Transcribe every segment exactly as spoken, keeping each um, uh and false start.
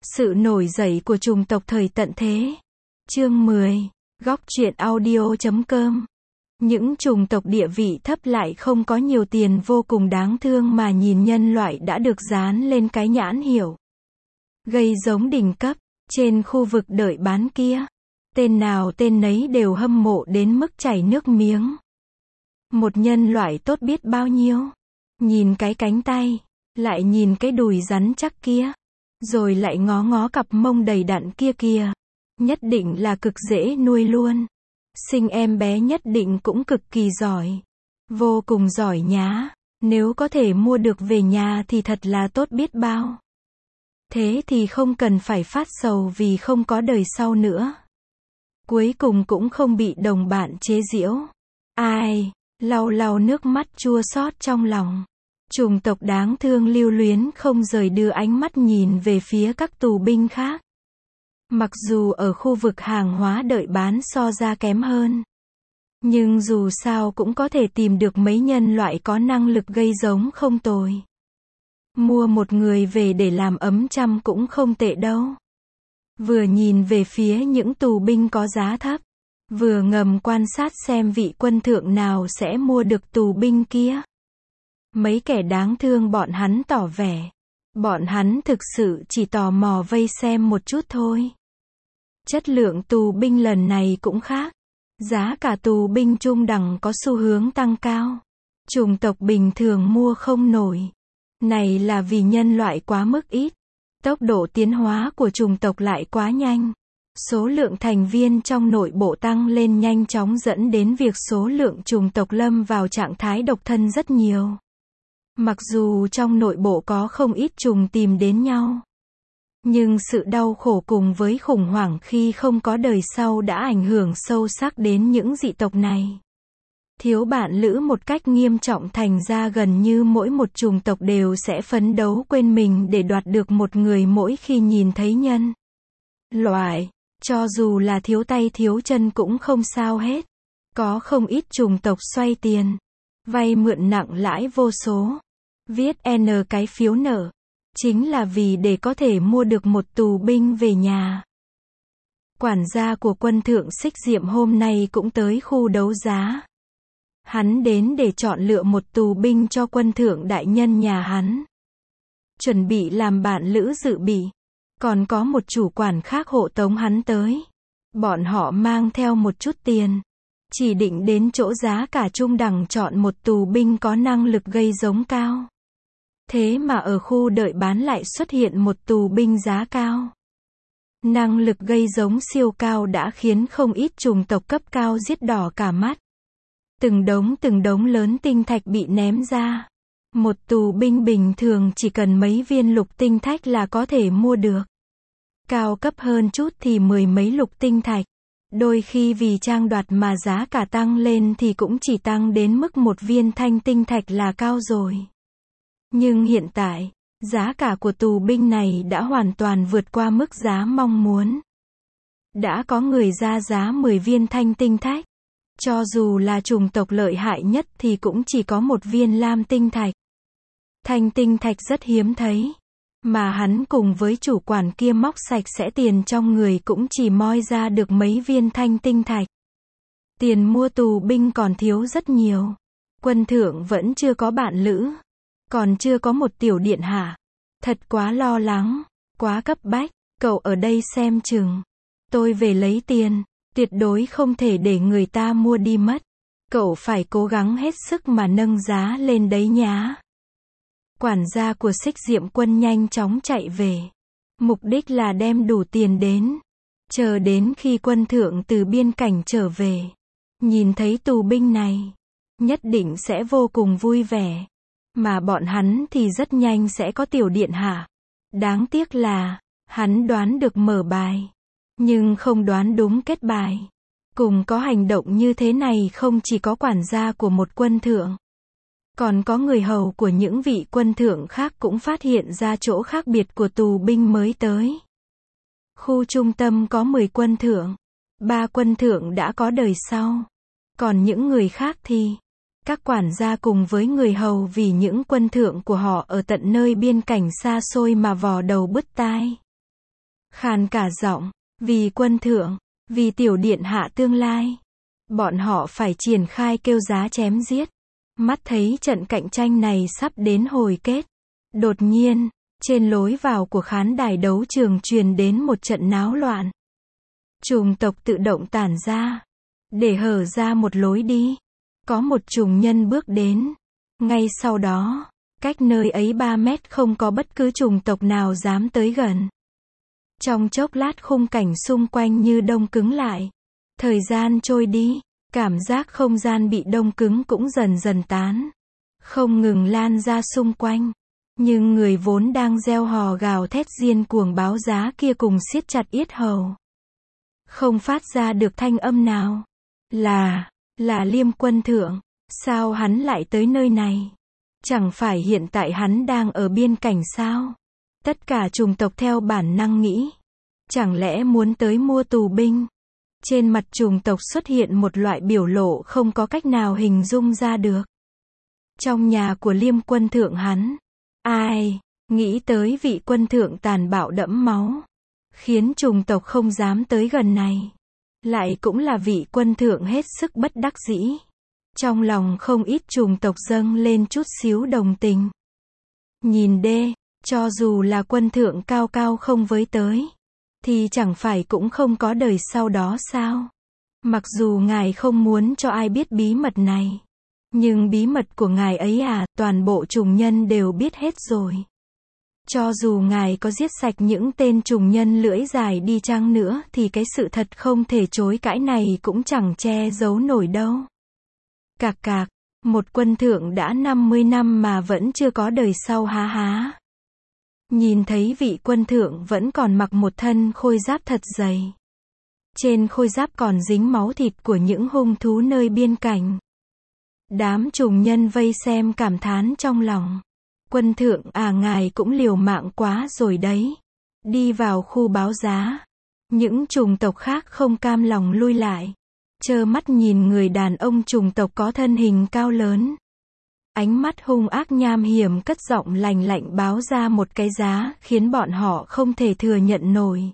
Sự nổi dậy của chủng tộc thời tận thế. Chương mười. Góc truyện audio chấm com. Những chủng tộc địa vị thấp lại không có nhiều tiền vô cùng đáng thương mà nhìn nhân loại đã được dán lên cái nhãn hiệu gây giống đỉnh cấp, trên khu vực đợi bán kia. Tên nào tên nấy đều hâm mộ đến mức chảy nước miếng. Một nhân loại tốt biết bao nhiêu. Nhìn cái cánh tay, lại nhìn cái đùi rắn chắc kia, rồi lại ngó ngó cặp mông đầy đặn kia kìa. Nhất định là cực dễ nuôi luôn. Sinh em bé nhất định cũng cực kỳ giỏi. Vô cùng giỏi nhá. Nếu có thể mua được về nhà thì thật là tốt biết bao. Thế thì không cần phải phát sầu vì không có đời sau nữa. Cuối cùng cũng không bị đồng bạn chế giễu. Ai, lau lau nước mắt chua xót trong lòng. Chủng tộc đáng thương lưu luyến không rời đưa ánh mắt nhìn về phía các tù binh khác. Mặc dù ở khu vực hàng hóa đợi bán so ra kém hơn, nhưng dù sao cũng có thể tìm được mấy nhân loại có năng lực gây giống không tồi. Mua một người về để làm ấm chăm cũng không tệ đâu. Vừa nhìn về phía những tù binh có giá thấp, vừa ngầm quan sát xem vị quân thượng nào sẽ mua được tù binh kia. Mấy kẻ đáng thương bọn hắn tỏ vẻ. Bọn hắn thực sự chỉ tò mò vây xem một chút thôi. Chất lượng tù binh lần này cũng khác. Giá cả tù binh trung đẳng có xu hướng tăng cao. Chủng tộc bình thường mua không nổi. Này là vì nhân loại quá mức ít. Tốc độ tiến hóa của chủng tộc lại quá nhanh. Số lượng thành viên trong nội bộ tăng lên nhanh chóng dẫn đến việc số lượng chủng tộc lâm vào trạng thái độc thân rất nhiều. Mặc dù trong nội bộ có không ít trùng tìm đến nhau, nhưng sự đau khổ cùng với khủng hoảng khi không có đời sau đã ảnh hưởng sâu sắc đến những dị tộc này. Thiếu bạn lữ một cách nghiêm trọng, thành ra gần như mỗi một chủng tộc đều sẽ phấn đấu quên mình để đoạt được một người mỗi khi nhìn thấy nhân loại. Cho dù là thiếu tay thiếu chân cũng không sao hết. Có không ít chủng tộc xoay tiền, vay mượn nặng lãi vô số. Viết N cái phiếu nợ. Chính là vì để có thể mua được một tù binh về nhà. Quản gia của quân thượng Xích Diệm hôm nay cũng tới khu đấu giá. Hắn đến để chọn lựa một tù binh cho quân thượng đại nhân nhà hắn. Chuẩn bị làm bạn lữ dự bị. Còn có một chủ quản khác hộ tống hắn tới. Bọn họ mang theo một chút tiền. Chỉ định đến chỗ giá cả trung đẳng chọn một tù binh có năng lực gây giống cao. Thế mà ở khu đợi bán lại xuất hiện một tù binh giá cao. Năng lực gây giống siêu cao đã khiến không ít chủng tộc cấp cao giết đỏ cả mắt. Từng đống từng đống lớn tinh thạch bị ném ra. Một tù binh bình thường chỉ cần mấy viên lục tinh thạch là có thể mua được. Cao cấp hơn chút thì mười mấy lục tinh thạch. Đôi khi vì trang đoạt mà giá cả tăng lên thì cũng chỉ tăng đến mức một viên thanh tinh thạch là cao rồi. Nhưng hiện tại, giá cả của tù binh này đã hoàn toàn vượt qua mức giá mong muốn. Đã có người ra giá mười viên thanh tinh thạch. Cho dù là chủng tộc lợi hại nhất thì cũng chỉ có một viên lam tinh thạch. Thanh tinh thạch rất hiếm thấy. Mà hắn cùng với chủ quản kia móc sạch sẽ tiền trong người cũng chỉ moi ra được mấy viên thanh tinh thạch. Tiền mua tù binh còn thiếu rất nhiều. Quân thượng vẫn chưa có bạn lữ. Còn chưa có một tiểu điện hạ. Thật quá lo lắng. Quá cấp bách. Cậu ở đây xem chừng. Tôi về lấy tiền. Tuyệt đối không thể để người ta mua đi mất. Cậu phải cố gắng hết sức mà nâng giá lên đấy nhá. Quản gia của Xích Diệm quân nhanh chóng chạy về. Mục đích là đem đủ tiền đến. Chờ đến khi quân thượng từ biên cảnh trở về. Nhìn thấy tù binh này. Nhất định sẽ vô cùng vui vẻ. Mà bọn hắn thì rất nhanh sẽ có tiểu điện hạ. Đáng tiếc là, hắn đoán được mở bài. Nhưng không đoán đúng kết bài. Cùng có hành động như thế này không chỉ có quản gia của một quân thượng. Còn có người hầu của những vị quân thượng khác cũng phát hiện ra chỗ khác biệt của tù binh mới tới. Khu trung tâm có mười quân thượng. ba quân thượng đã có đời sau. Còn những người khác thì, các quản gia cùng với người hầu vì những quân thượng của họ ở tận nơi biên cảnh xa xôi mà vò đầu bứt tai. khàn cả giọng, vì quân thượng, vì tiểu điện hạ tương lai. Bọn họ phải triển khai kêu giá chém giết. Mắt thấy trận cạnh tranh này sắp đến hồi kết. Đột nhiên, trên lối vào của khán đài đấu trường truyền đến một trận náo loạn. Trùng tộc tự động tản ra, để hở ra một lối đi. Có một trùng nhân bước đến. Ngay sau đó, cách nơi ấy ba mét không có bất cứ trùng tộc nào dám tới gần. Trong chốc lát khung cảnh xung quanh như đông cứng lại. Thời gian trôi đi, cảm giác không gian bị đông cứng cũng dần dần tán. Không ngừng lan ra xung quanh. Nhưng người vốn đang reo hò gào thét điên cuồng báo giá kia cùng siết chặt yết hầu. Không phát ra được thanh âm nào. Là, là Liêm quân thượng. Sao hắn lại tới nơi này? Chẳng phải hiện tại hắn đang ở biên cảnh sao? Tất cả chủng tộc theo bản năng nghĩ. Chẳng lẽ muốn tới mua tù binh? Trên mặt chủng tộc xuất hiện một loại biểu lộ không có cách nào hình dung ra được. Trong nhà của Liêm quân thượng hắn. Ai, nghĩ tới vị quân thượng tàn bạo đẫm máu. Khiến chủng tộc không dám tới gần này. Lại cũng là vị quân thượng hết sức bất đắc dĩ. Trong lòng không ít chủng tộc dâng lên chút xíu đồng tình. Nhìn đê, cho dù là quân thượng cao cao không với tới, thì chẳng phải cũng không có đời sau đó sao? Mặc dù ngài không muốn cho ai biết bí mật này, nhưng bí mật của ngài ấy à, toàn bộ chủng nhân đều biết hết rồi. Cho dù ngài có giết sạch những tên chủng nhân lưỡi dài đi chăng nữa thì cái sự thật không thể chối cãi này cũng chẳng che giấu nổi đâu. Cạc cạc, một quân thượng đã năm mươi năm mà vẫn chưa có đời sau há há. Nhìn thấy vị quân thượng vẫn còn mặc một thân khôi giáp thật dày. Trên khôi giáp còn dính máu thịt của những hung thú nơi biên cảnh. Đám trùng nhân vây xem cảm thán trong lòng. Quân thượng à, ngài cũng liều mạng quá rồi đấy. Đi vào khu báo giá. Những chủng tộc khác không cam lòng lui lại. Trơ mắt nhìn người đàn ông chủng tộc có thân hình cao lớn. Ánh mắt hung ác nham hiểm cất giọng lành lạnh báo ra một cái giá khiến bọn họ không thể thừa nhận nổi.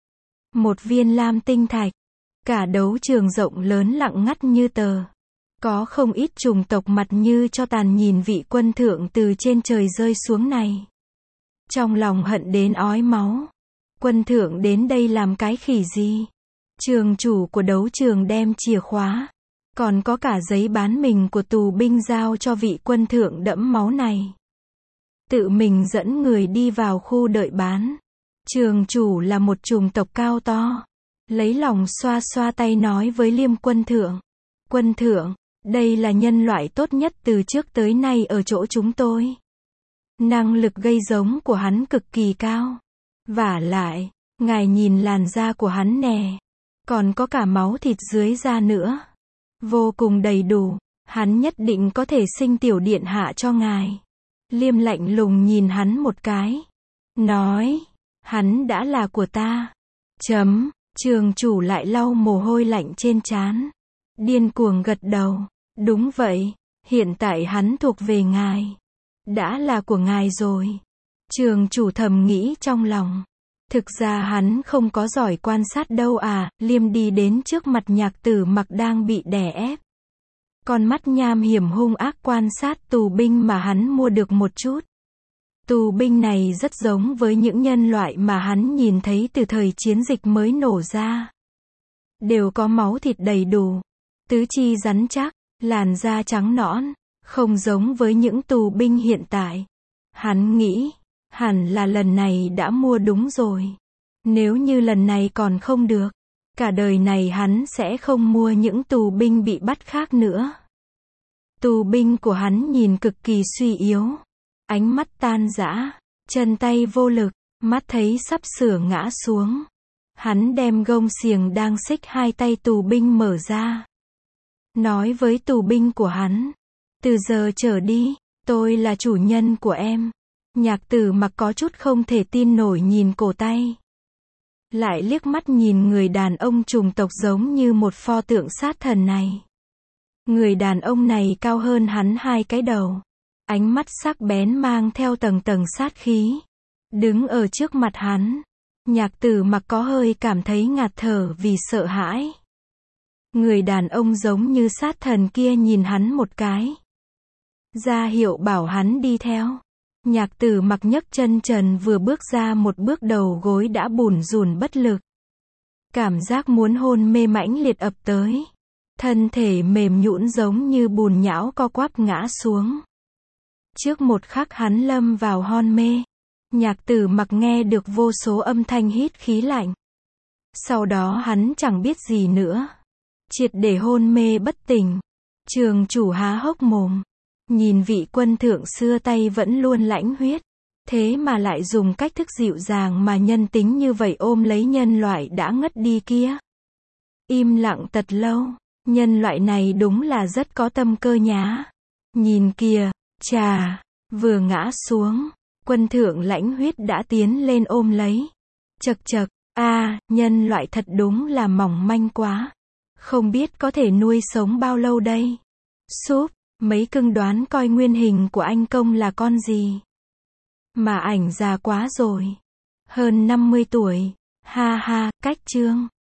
Một viên lam tinh thạch. Cả đấu trường rộng lớn lặng ngắt như tờ. Có không ít chủng tộc mặt như cho tàn nhìn vị quân thượng từ trên trời rơi xuống này. Trong lòng hận đến ói máu. Quân thượng đến đây làm cái khỉ gì? Trường chủ của đấu trường đem chìa khóa. Còn có cả giấy bán mình của tù binh giao cho vị quân thượng đẫm máu này. Tự mình dẫn người đi vào khu đợi bán. Trường chủ là một chủng tộc cao to. Lấy lòng xoa xoa tay nói với Liêm quân thượng. Quân thượng, đây là nhân loại tốt nhất từ trước tới nay ở chỗ chúng tôi. Năng lực gây giống của hắn cực kỳ cao. Vả lại, ngài nhìn làn da của hắn nè. Còn có cả máu thịt dưới da nữa. Vô cùng đầy đủ. Hắn nhất định có thể sinh tiểu điện hạ cho ngài. Liêm lạnh lùng nhìn hắn một cái. Nói, hắn đã là của ta. Chấm, trường chủ lại lau mồ hôi lạnh trên trán. Điên cuồng gật đầu. Đúng vậy, hiện tại hắn thuộc về ngài. Đã là của ngài rồi. Trường chủ thầm nghĩ trong lòng. Thực ra hắn không có giỏi quan sát đâu à. Liêm đi đến trước mặt Nhạc Tử Mặc đang bị đè ép. Con mắt nham hiểm hung ác quan sát tù binh mà hắn mua được một chút. Tù binh này rất giống với những nhân loại mà hắn nhìn thấy từ thời chiến dịch mới nổ ra. Đều có máu thịt đầy đủ, tứ chi rắn chắc, làn da trắng nõn, không giống với những tù binh hiện tại. Hắn nghĩ, hẳn là lần này đã mua đúng rồi. Nếu như lần này còn không được, cả đời này hắn sẽ không mua những tù binh bị bắt khác nữa. Tù binh của hắn nhìn cực kỳ suy yếu. Ánh mắt tan rã, chân tay vô lực, mắt thấy sắp sửa ngã xuống. Hắn đem gông xiềng đang xích hai tay tù binh mở ra. Nói với tù binh của hắn, từ giờ trở đi, tôi là chủ nhân của em. Nhạc Tử Mặc có chút không thể tin nổi nhìn cổ tay. Lại liếc mắt nhìn người đàn ông chủng tộc giống như một pho tượng sát thần này. Người đàn ông này cao hơn hắn hai cái đầu. Ánh mắt sắc bén mang theo tầng tầng sát khí. Đứng ở trước mặt hắn. Nhạc Tử Mặc có hơi cảm thấy ngạt thở vì sợ hãi. Người đàn ông giống như sát thần kia nhìn hắn một cái, ra hiệu bảo hắn đi theo. Nhạc Tử Mặc nhấc chân trần vừa bước ra một bước, đầu gối đã bủn rủn bất lực. Cảm giác muốn hôn mê mãnh liệt ập tới. Thân thể mềm nhũn giống như bùn nhão co quắp ngã xuống. Trước một khắc hắn lâm vào hôn mê, Nhạc Tử Mặc nghe được vô số âm thanh hít khí lạnh. Sau đó hắn chẳng biết gì nữa, triệt để hôn mê bất tỉnh. Trường chủ há hốc mồm, nhìn vị quân thượng xưa tay vẫn luôn lãnh huyết, thế mà lại dùng cách thức dịu dàng mà nhân tính như vậy ôm lấy nhân loại đã ngất đi kia. Im lặng thật lâu, nhân loại này đúng là rất có tâm cơ nhá. Nhìn kìa, chà, vừa ngã xuống, quân thượng lãnh huyết đã tiến lên ôm lấy. Chậc chậc, a, nhân loại thật đúng là mỏng manh quá. Không biết có thể nuôi sống bao lâu đây. Súp, mấy cưng đoán coi nguyên hình của anh công là con gì. Mà ảnh già quá rồi. Hơn năm mươi tuổi. Ha ha, cách chương.